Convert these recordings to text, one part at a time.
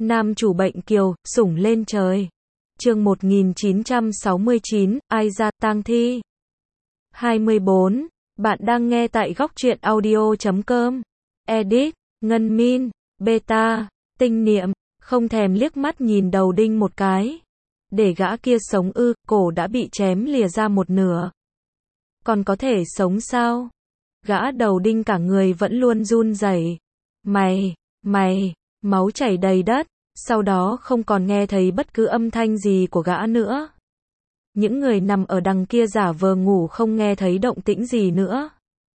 Nam chủ bệnh kiều, sủng lên trời. Chương 1969, ai ra tang thi. 24. Bạn đang nghe tại góc truyện audio.com. Edit, Ngân Min, Beta, Tinh Niệm, không thèm liếc mắt nhìn đầu đinh một cái. Để gã kia sống ư, cổ đã bị chém lìa ra một nửa. Còn có thể sống sao? Gã đầu đinh cả người vẫn luôn run rẩy. Mày, máu chảy đầy đất, sau đó không còn nghe thấy bất cứ âm thanh gì của gã nữa. Những người nằm ở đằng kia giả vờ ngủ không nghe thấy động tĩnh gì nữa.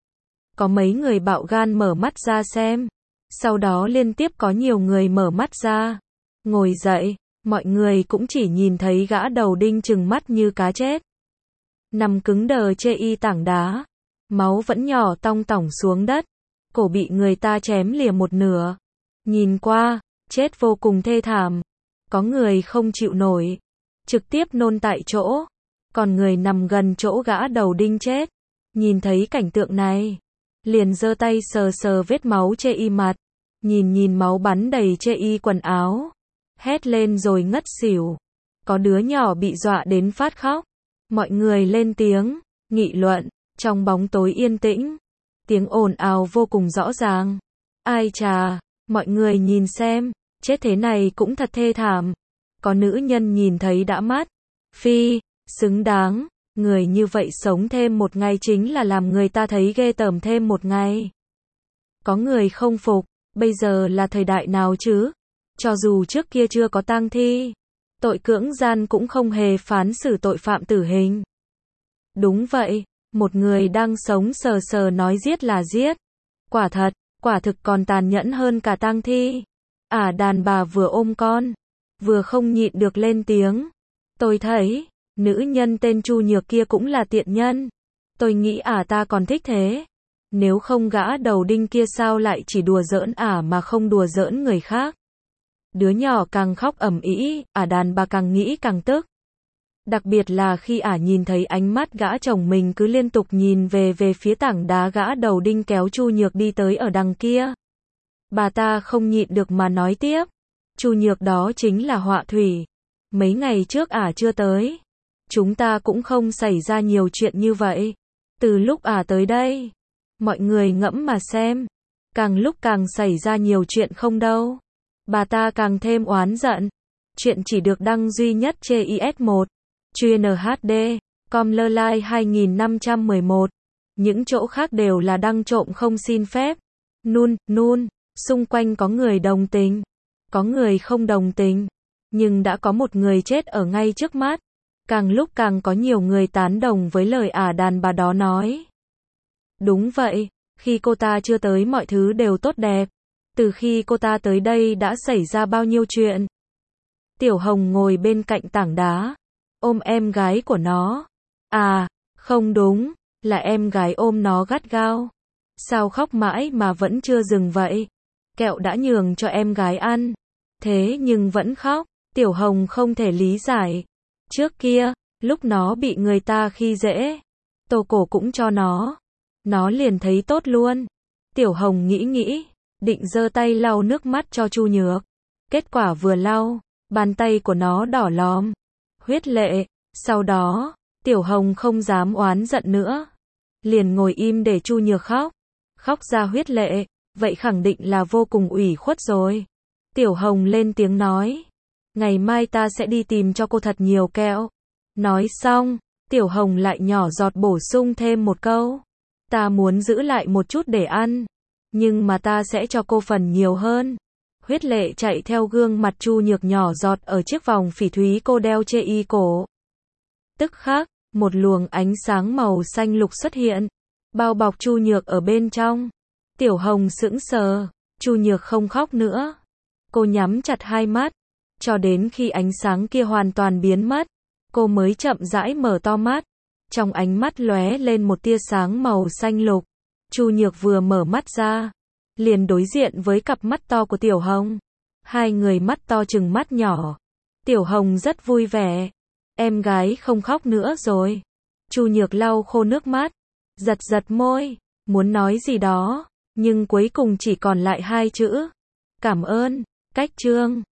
Có mấy người bạo gan mở mắt ra xem. Sau đó liên tiếp có nhiều người mở mắt ra. Ngồi dậy, mọi người cũng chỉ nhìn thấy gã đầu đinh trừng mắt như cá chết. Nằm cứng đờ chê y tảng đá. Máu vẫn nhỏ tong tỏng xuống đất. Cổ bị người ta chém lìa một nửa. Nhìn qua, chết vô cùng thê thảm. Có người không chịu nổi, trực tiếp nôn tại chỗ. Còn người nằm gần chỗ gã đầu đinh chết, nhìn thấy cảnh tượng này, liền giơ tay sờ sờ vết máu chê y mặt, nhìn máu bắn đầy chê y quần áo, hét lên rồi ngất xỉu. Có đứa nhỏ bị dọa đến phát khóc. Mọi người lên tiếng, nghị luận, trong bóng tối yên tĩnh, tiếng ồn ào vô cùng rõ ràng. Ai chà, mọi người nhìn xem, chết thế này cũng thật thê thảm. Có nữ nhân nhìn thấy đã mắt. Phi, xứng đáng, người như vậy sống thêm một ngày chính là làm người ta thấy ghê tởm thêm một ngày. Có người không phục, bây giờ là thời đại nào chứ? Cho dù trước kia chưa có tang thi, tội cưỡng gian cũng không hề phán xử tội phạm tử hình. Đúng vậy, một người đang sống sờ sờ nói giết là giết. Quả thực còn tàn nhẫn hơn cả tang thi. Đàn bà vừa ôm con, vừa không nhịn được lên tiếng. Tôi thấy, nữ nhân tên Chu Nhược kia cũng là tiện nhân. Tôi nghĩ ta còn thích thế. Nếu không gã đầu đinh kia sao lại chỉ đùa giỡn mà không đùa giỡn người khác. Đứa nhỏ càng khóc ầm ĩ, đàn bà càng nghĩ càng tức. Đặc biệt là khi nhìn thấy ánh mắt gã chồng mình cứ liên tục nhìn về phía tảng đá gã đầu đinh kéo Chu Nhược đi tới ở đằng kia. Bà ta không nhịn được mà nói tiếp. Chu Nhược đó chính là họa thủy. Mấy ngày trước chưa tới, chúng ta cũng không xảy ra nhiều chuyện như vậy. Từ lúc tới đây, mọi người ngẫm mà xem, càng lúc càng xảy ra nhiều chuyện không đâu. Bà ta càng thêm oán giận. Chuyện chỉ được đăng duy nhất trên IS1, chuyên HD, com lơ lai 2511. Những chỗ khác đều là đăng trộm không xin phép. Nun, xung quanh có người đồng tình, có người không đồng tình. Nhưng đã có một người chết ở ngay trước mắt. Càng lúc càng có nhiều người tán đồng với lời đàn bà đó nói. Đúng vậy, khi cô ta chưa tới mọi thứ đều tốt đẹp. Từ khi cô ta tới đây đã xảy ra bao nhiêu chuyện. Tiểu Hồng ngồi bên cạnh tảng đá, ôm em gái của nó. Không đúng, là em gái ôm nó gắt gao. Sao khóc mãi mà vẫn chưa dừng vậy? Kẹo đã nhường cho em gái ăn, thế nhưng vẫn khóc. Tiểu Hồng không thể lý giải. Trước kia, lúc nó bị người ta khi dễ, tô cổ cũng cho nó liền thấy tốt luôn. Tiểu Hồng nghĩ, định giơ tay lau nước mắt cho Chu Nhược. Kết quả vừa lau, bàn tay của nó đỏ lòm, huyết lệ. Sau đó, Tiểu Hồng không dám oán giận nữa, liền ngồi im để Chu Nhược khóc ra huyết lệ, vậy khẳng định là vô cùng ủy khuất rồi. Tiểu Hồng lên tiếng nói, ngày mai ta sẽ đi tìm cho cô thật nhiều kẹo. Nói xong, Tiểu Hồng lại nhỏ giọt bổ sung thêm một câu, ta muốn giữ lại một chút để ăn, nhưng mà ta sẽ cho cô phần nhiều hơn. Huyết lệ chạy theo gương mặt Chu Nhược nhỏ giọt ở chiếc vòng phỉ thúy cô đeo chê y cổ. Tức khắc, một luồng ánh sáng màu xanh lục xuất hiện, bao bọc Chu Nhược ở bên trong. Tiểu Hồng sững sờ, Chu Nhược không khóc nữa. Cô nhắm chặt hai mắt, cho đến khi ánh sáng kia hoàn toàn biến mất, cô mới chậm rãi mở to mắt. Trong ánh mắt lóe lên một tia sáng màu xanh lục. Chu Nhược vừa mở mắt ra, liền đối diện với cặp mắt to của Tiểu Hồng. Hai người mắt to trừng mắt nhỏ. Tiểu Hồng rất vui vẻ. Em gái không khóc nữa rồi. Chu Nhược lau khô nước mắt, giật môi, muốn nói gì đó, nhưng cuối cùng chỉ còn lại hai chữ. Cảm ơn. Cách chương